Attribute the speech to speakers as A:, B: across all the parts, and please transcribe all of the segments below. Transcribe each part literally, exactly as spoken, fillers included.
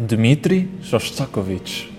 A: Dmitri Shostakovich.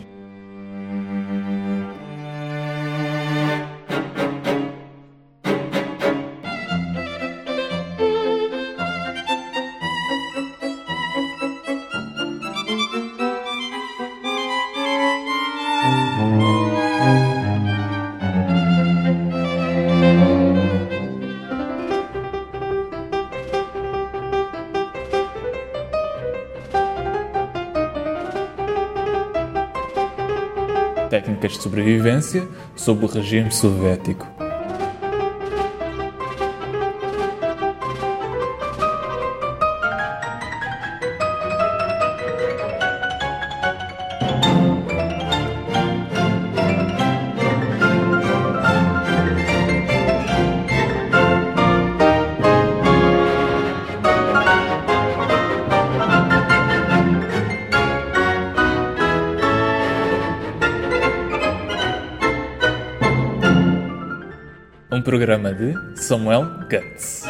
A: Técnicas de sobrevivência sob o regime soviético. Um programa de Samuel Guts.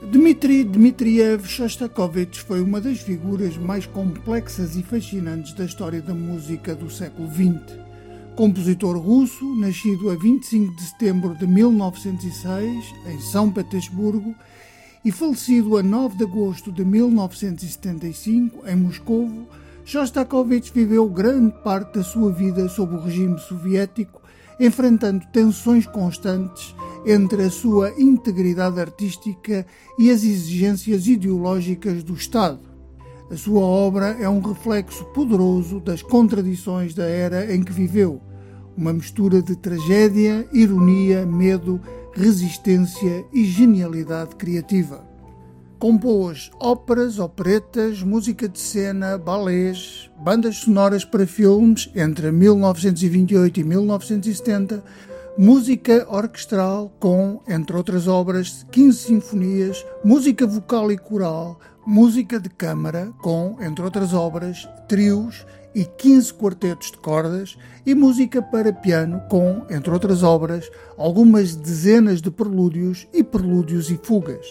B: Dmitri Dmitriev Shostakovich foi uma das figuras mais complexas e fascinantes da história da música do século vinte. Compositor russo, nascido a vinte e cinco de setembro de mil novecentos e seis, em São Petersburgo, e falecido a nove de agosto de mil novecentos e setenta e cinco, em Moscovo, Shostakovich viveu grande parte da sua vida sob o regime soviético, enfrentando tensões constantes entre a sua integridade artística e as exigências ideológicas do Estado. A sua obra é um reflexo poderoso das contradições da era em que viveu, uma mistura de tragédia, ironia, medo, resistência e genialidade criativa. Compôs óperas, operetas, música de cena, balés, bandas sonoras para filmes entre mil novecentos e vinte e oito e mil novecentos e setenta, música orquestral com, entre outras obras, quinze sinfonias, música vocal e coral, música de câmara com, entre outras obras, trios e quinze quartetos de cordas e música para piano com, entre outras obras, algumas dezenas de prelúdios e prelúdios e fugas.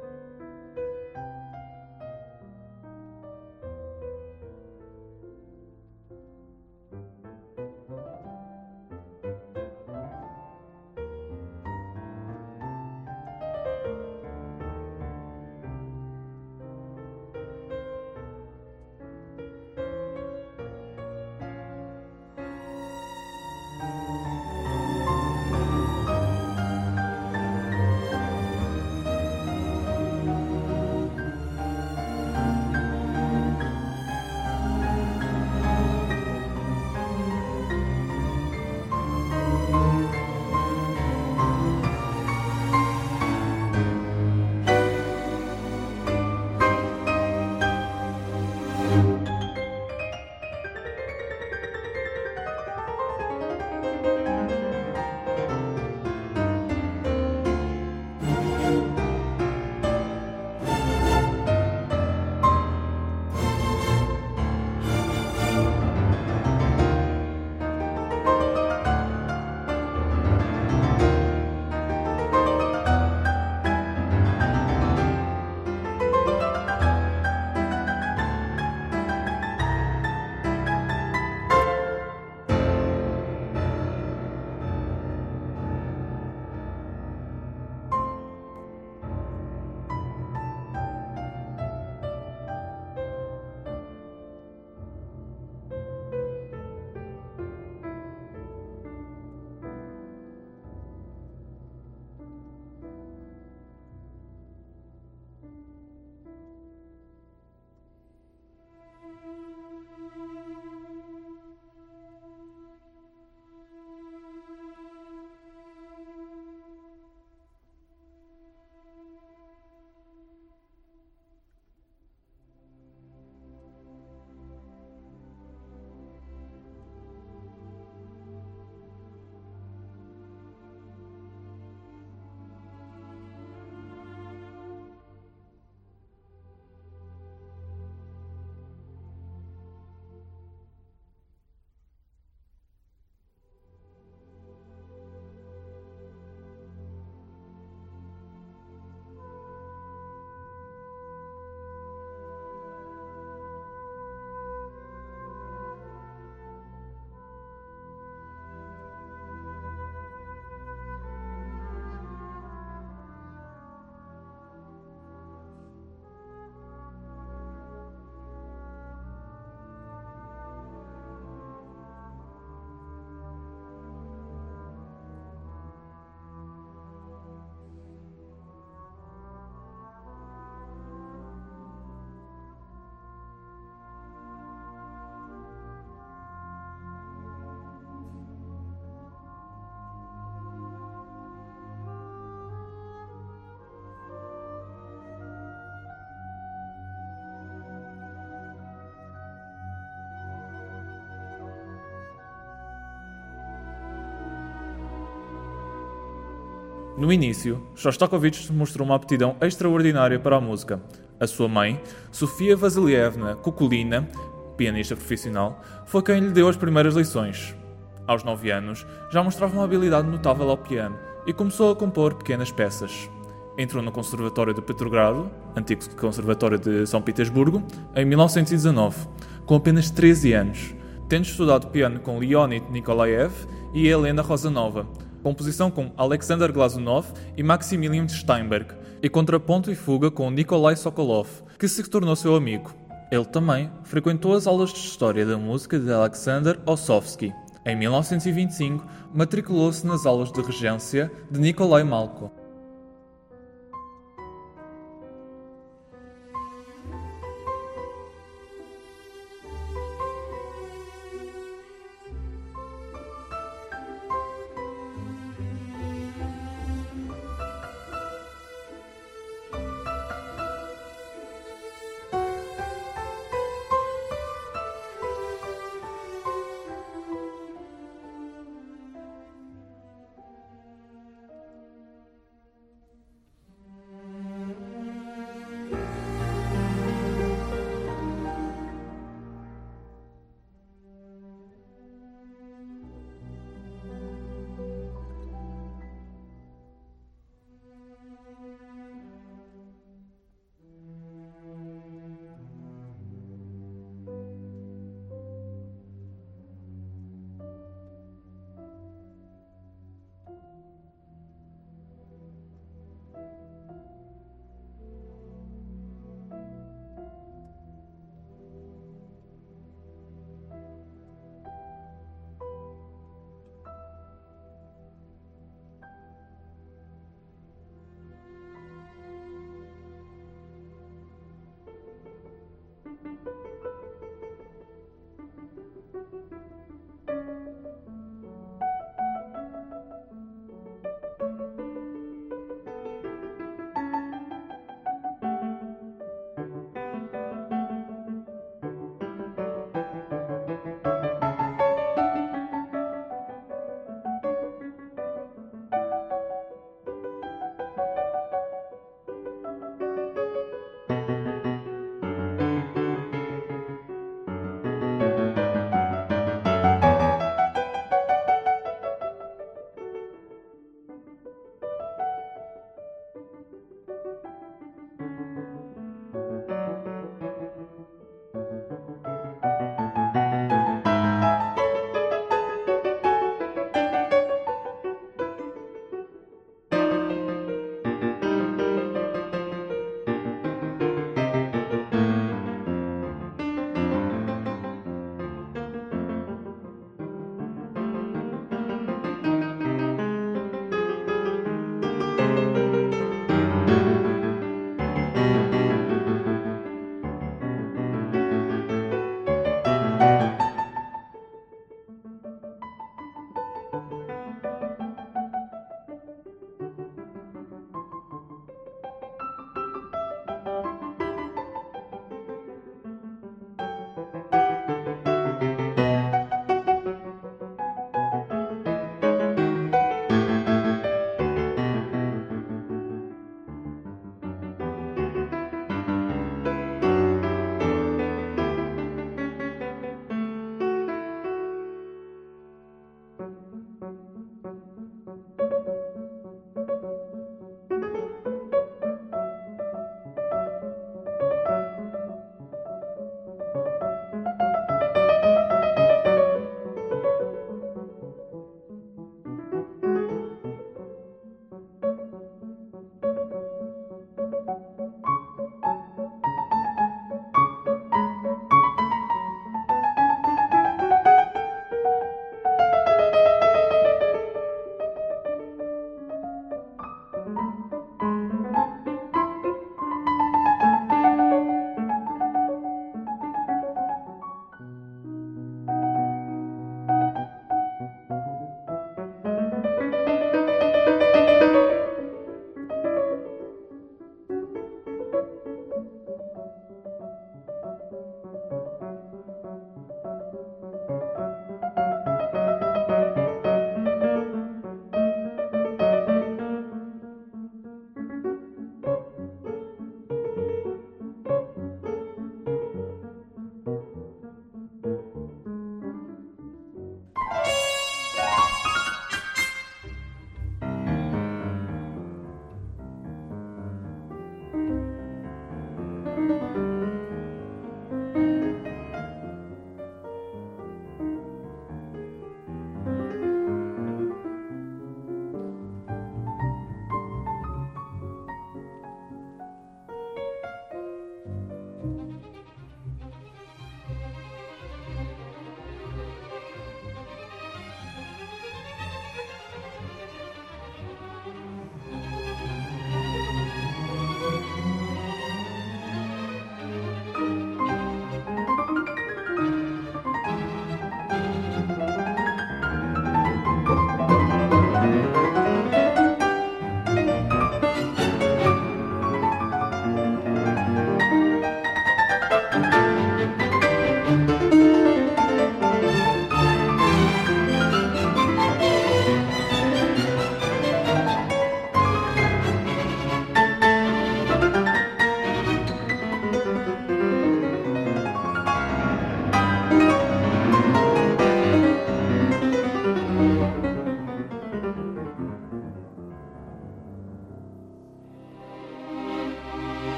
A: No início, Shostakovich mostrou uma aptidão extraordinária para a música. A sua mãe, Sofia Vasilievna Kukulina, pianista profissional, foi quem lhe deu as primeiras lições. Aos nove anos, já mostrava uma habilidade notável ao piano e começou a compor pequenas peças. Entrou no Conservatório de Petrogrado, antigo Conservatório de São Petersburgo, em mil novecentos e dezanove, com apenas treze anos, tendo estudado piano com Leonid Nikolaev e Helena Rosanova, composição com Alexander Glazunov e Maximilian Steinberg, e contraponto e fuga com Nikolai Sokolov, que se tornou seu amigo. Ele também frequentou as aulas de História da Música de Alexander Ossovsky. Em mil novecentos e vinte e cinco, matriculou-se nas aulas de regência de Nikolai Malko.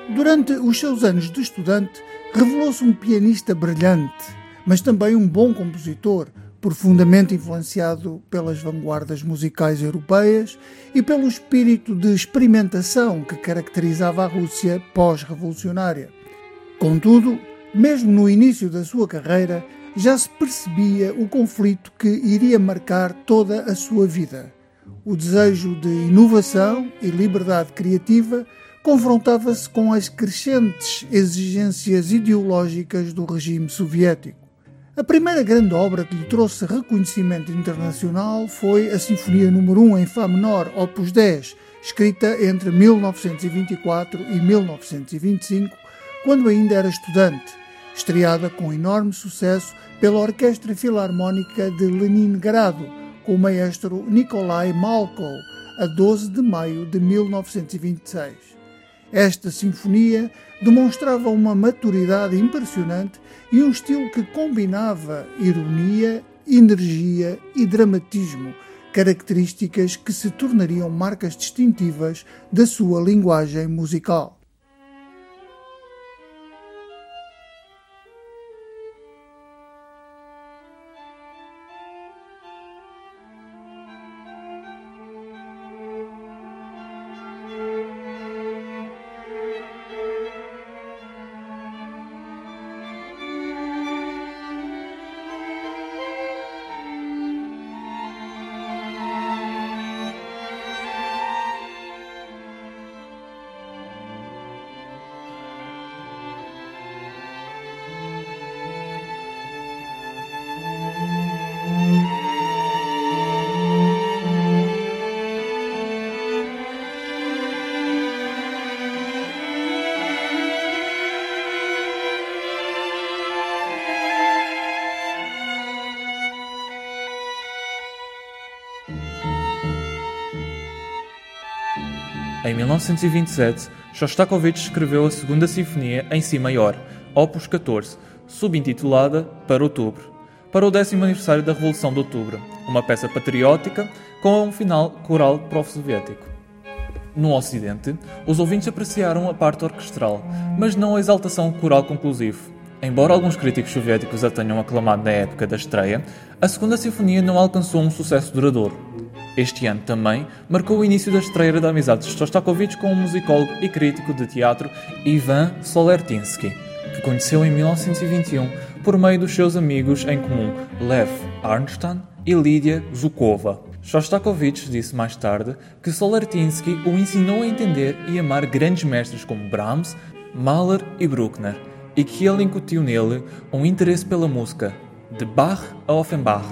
B: Durante os seus anos de estudante, revelou-se um pianista brilhante, mas também um bom compositor, profundamente influenciado pelas vanguardas musicais europeias e pelo espírito de experimentação que caracterizava a Rússia pós-revolucionária. Contudo, mesmo no início da sua carreira, já se percebia o conflito que iria marcar toda a sua vida. O desejo de inovação e liberdade criativa confrontava-se com as crescentes exigências ideológicas do regime soviético. A primeira grande obra que lhe trouxe reconhecimento internacional foi a Sinfonia número um em Fá menor, opus dez, escrita entre mil novecentos e vinte e quatro e mil novecentos e vinte e cinco, quando ainda era estudante, estreada com enorme sucesso pela Orquestra Filarmónica de Leningrado, com o maestro Nikolai Malkov, a doze de maio de mil novecentos e vinte e seis. Esta sinfonia demonstrava uma maturidade impressionante e um estilo que combinava ironia, energia e dramatismo, características que se tornariam marcas distintivas da sua linguagem musical.
A: Em mil novecentos e vinte e sete, Shostakovich escreveu a segunda sinfonia em Si maior, opus catorze, subintitulada Para Outubro, para o décimo aniversário da Revolução de Outubro, uma peça patriótica com um final coral pró-soviético. No Ocidente, os ouvintes apreciaram a parte orquestral, mas não a exaltação coral conclusiva. Embora alguns críticos soviéticos a tenham aclamado na época da estreia, a segunda sinfonia não alcançou um sucesso duradouro. Este ano também marcou o início da estreia da amizade de Shostakovich com o musicólogo e crítico de teatro Ivan Solertinsky, que conheceu em mil novecentos e vinte e um por meio dos seus amigos em comum Lev Arnstein e Lídia Zhukova. Shostakovich disse mais tarde que Solertinsky o ensinou a entender e amar grandes mestres como Brahms, Mahler e Bruckner, e que ele incutiu nele um interesse pela música, de Bach a Offenbach.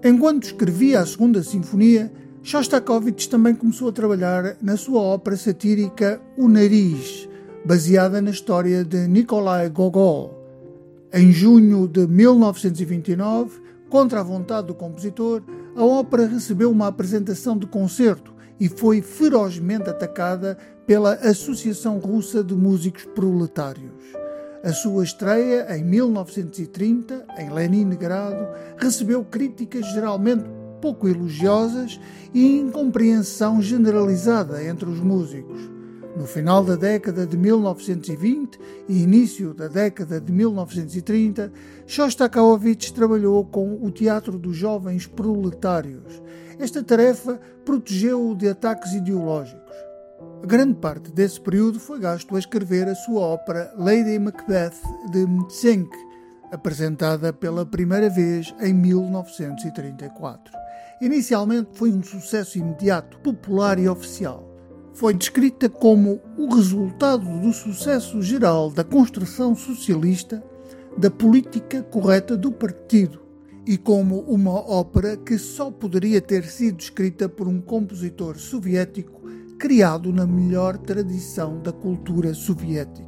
B: Enquanto escrevia a Segunda Sinfonia, Shostakovich também começou a trabalhar na sua ópera satírica O Nariz, baseada na história de Nikolai Gogol. Em junho de mil novecentos e vinte e nove, contra a vontade do compositor, a ópera recebeu uma apresentação de concerto e foi ferozmente atacada pela Associação Russa de Músicos Proletários. A sua estreia, em mil novecentos e trinta, em Leningrado, recebeu críticas geralmente pouco elogiosas e incompreensão generalizada entre os músicos. No final da década de mil novecentos e vinte e início da década de mil novecentos e trinta, Shostakovich trabalhou com o Teatro dos Jovens Proletários. Esta tarefa protegeu-o de ataques ideológicos. Grande parte desse período foi gasto a escrever a sua ópera Lady Macbeth de Mtsensk, apresentada pela primeira vez em mil novecentos e trinta e quatro. Inicialmente foi um sucesso imediato, popular e oficial. Foi descrita como o resultado do sucesso geral da construção socialista, da política correta do partido, e como uma ópera que só poderia ter sido escrita por um compositor soviético criado na melhor tradição da cultura soviética.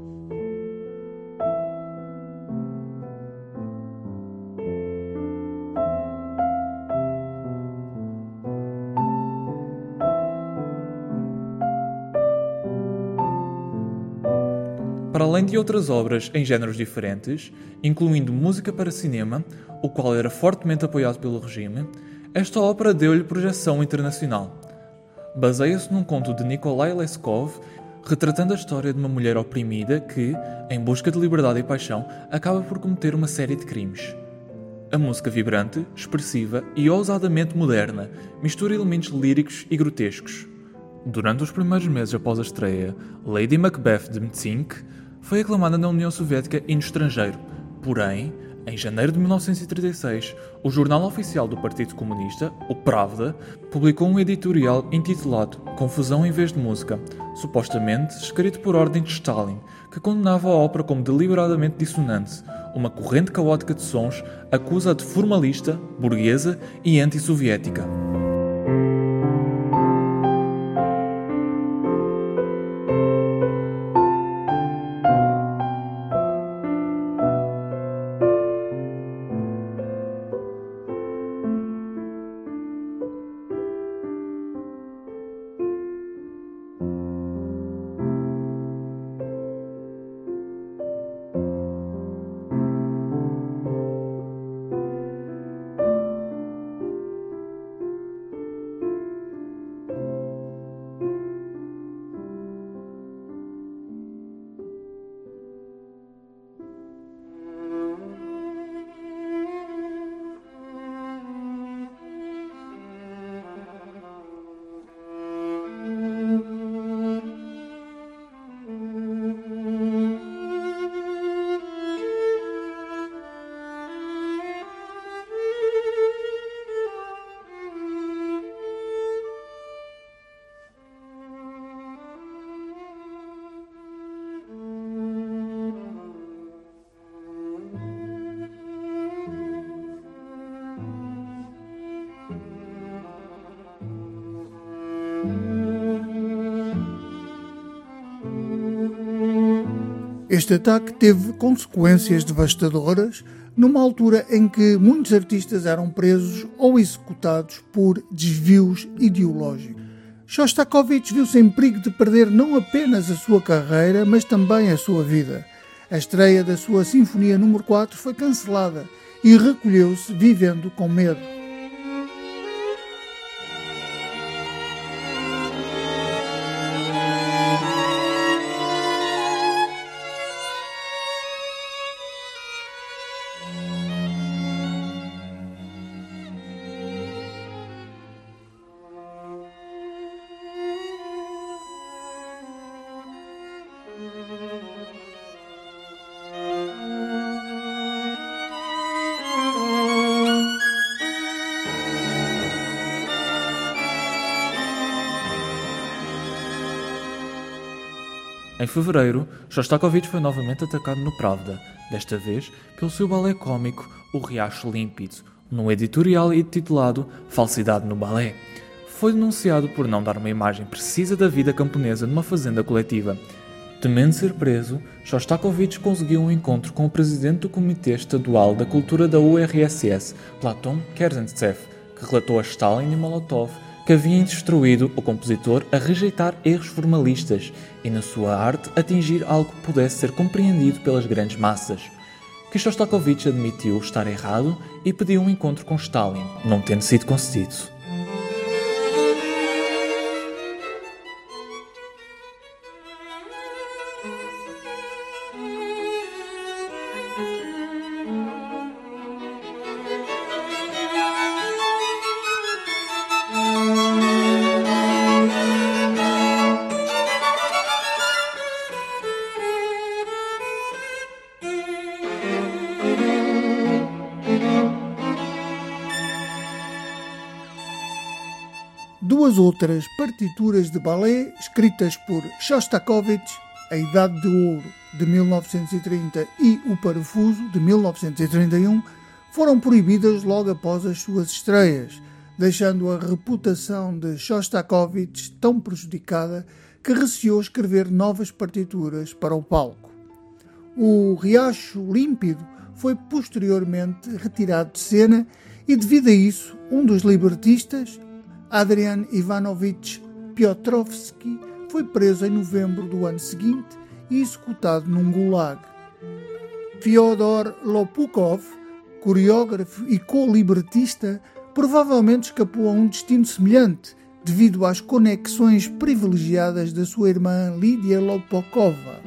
A: Para além de outras obras em géneros diferentes, incluindo música para cinema, o qual era fortemente apoiado pelo regime, esta ópera deu-lhe projeção internacional. Baseia-se num conto de Nikolai Leskov, retratando a história de uma mulher oprimida que, em busca de liberdade e paixão, acaba por cometer uma série de crimes. A música vibrante, expressiva e ousadamente moderna mistura elementos líricos e grotescos. Durante os primeiros meses após a estreia, Lady Macbeth de Mtsensk foi aclamada na União Soviética e no estrangeiro. Porém, em janeiro de mil novecentos e trinta e seis, o jornal oficial do Partido Comunista, o Pravda, publicou um editorial intitulado Confusão em vez de música, supostamente escrito por ordem de Stalin, que condenava a ópera como deliberadamente dissonante. Uma corrente caótica de sons acusa-a de formalista, burguesa e anti-soviética.
B: Este ataque teve consequências devastadoras numa altura em que muitos artistas eram presos ou executados por desvios ideológicos. Shostakovich viu-se em perigo de perder não apenas a sua carreira, mas também a sua vida. A estreia da sua Sinfonia número quatro foi cancelada e recolheu-se vivendo com medo.
A: Em fevereiro, Shostakovich foi novamente atacado no Pravda, desta vez pelo seu balé cômico O Riacho Límpido, no editorial intitulado Falsidade no Balé. Foi denunciado por não dar uma imagem precisa da vida camponesa numa fazenda coletiva. Temendo ser preso, Shostakovich conseguiu um encontro com o presidente do Comitê Estadual da Cultura da U R S S, Platon Kerzhentsev, que relatou a Stalin e Molotov que havia instruído o compositor a rejeitar erros formalistas e, na sua arte, atingir algo que pudesse ser compreendido pelas grandes massas. Que Shostakovich admitiu estar errado e pediu um encontro com Stalin, não tendo sido concedido.
B: Duas outras partituras de balé escritas por Shostakovich, A Idade de Ouro, de mil novecentos e trinta, e O Parafuso, de mil novecentos e trinta e um, foram proibidas logo após as suas estreias, deixando a reputação de Shostakovich tão prejudicada que receou escrever novas partituras para o palco. O Riacho Límpido foi posteriormente retirado de cena e, devido a isso, um dos libretistas, Adrian Ivanovich Piotrovsky, foi preso em novembro do ano seguinte e executado num gulag. Fyodor Lopukov, coreógrafo e co-libretista, provavelmente escapou a um destino semelhante devido às conexões privilegiadas da sua irmã Lídia Lopukova.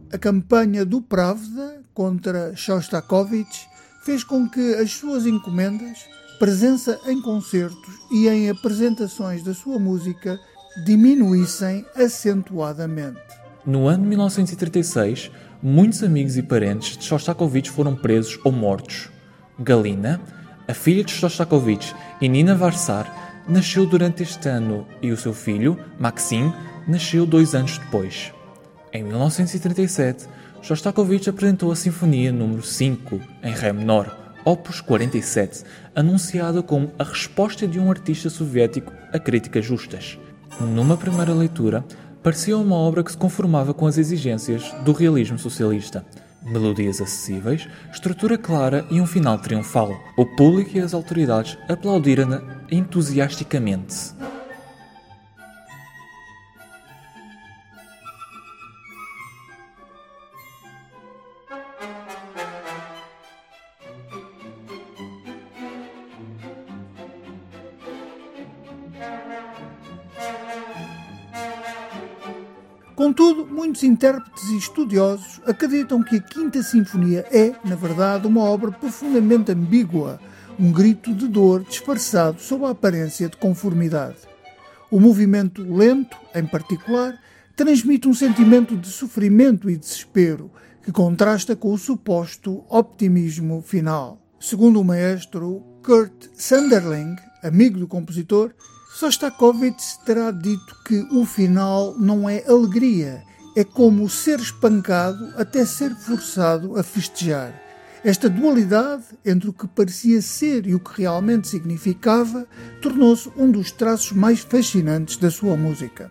B: A campanha do Pravda contra Shostakovich fez com que as suas encomendas, presença em concertos e em apresentações da sua música diminuíssem acentuadamente.
A: No ano de mil novecentos e trinta e seis, muitos amigos e parentes de Shostakovich foram presos ou mortos. Galina, a filha de Shostakovich, e Nina Varsar, nasceu durante este ano e o seu filho, Maxim, nasceu dois anos depois. Em mil novecentos e trinta e sete, Shostakovich apresentou a Sinfonia número cinco, em Ré menor, Opus quarenta e sete, anunciada como a resposta de um artista soviético a críticas justas. Numa primeira leitura, parecia uma obra que se conformava com as exigências do realismo socialista. Melodias acessíveis, estrutura clara e um final triunfal. O público e as autoridades aplaudiram-na entusiasticamente.
B: Contudo, muitos intérpretes e estudiosos acreditam que a Quinta Sinfonia é, na verdade, uma obra profundamente ambígua, um grito de dor disfarçado sob a aparência de conformidade. O movimento lento, em particular, transmite um sentimento de sofrimento e desespero que contrasta com o suposto optimismo final. Segundo o maestro Kurt Sanderling, amigo do compositor, Shostakovich terá dito que o final não é alegria, é como ser espancado até ser forçado a festejar. Esta dualidade entre o que parecia ser e o que realmente significava tornou-se um dos traços mais fascinantes da sua música.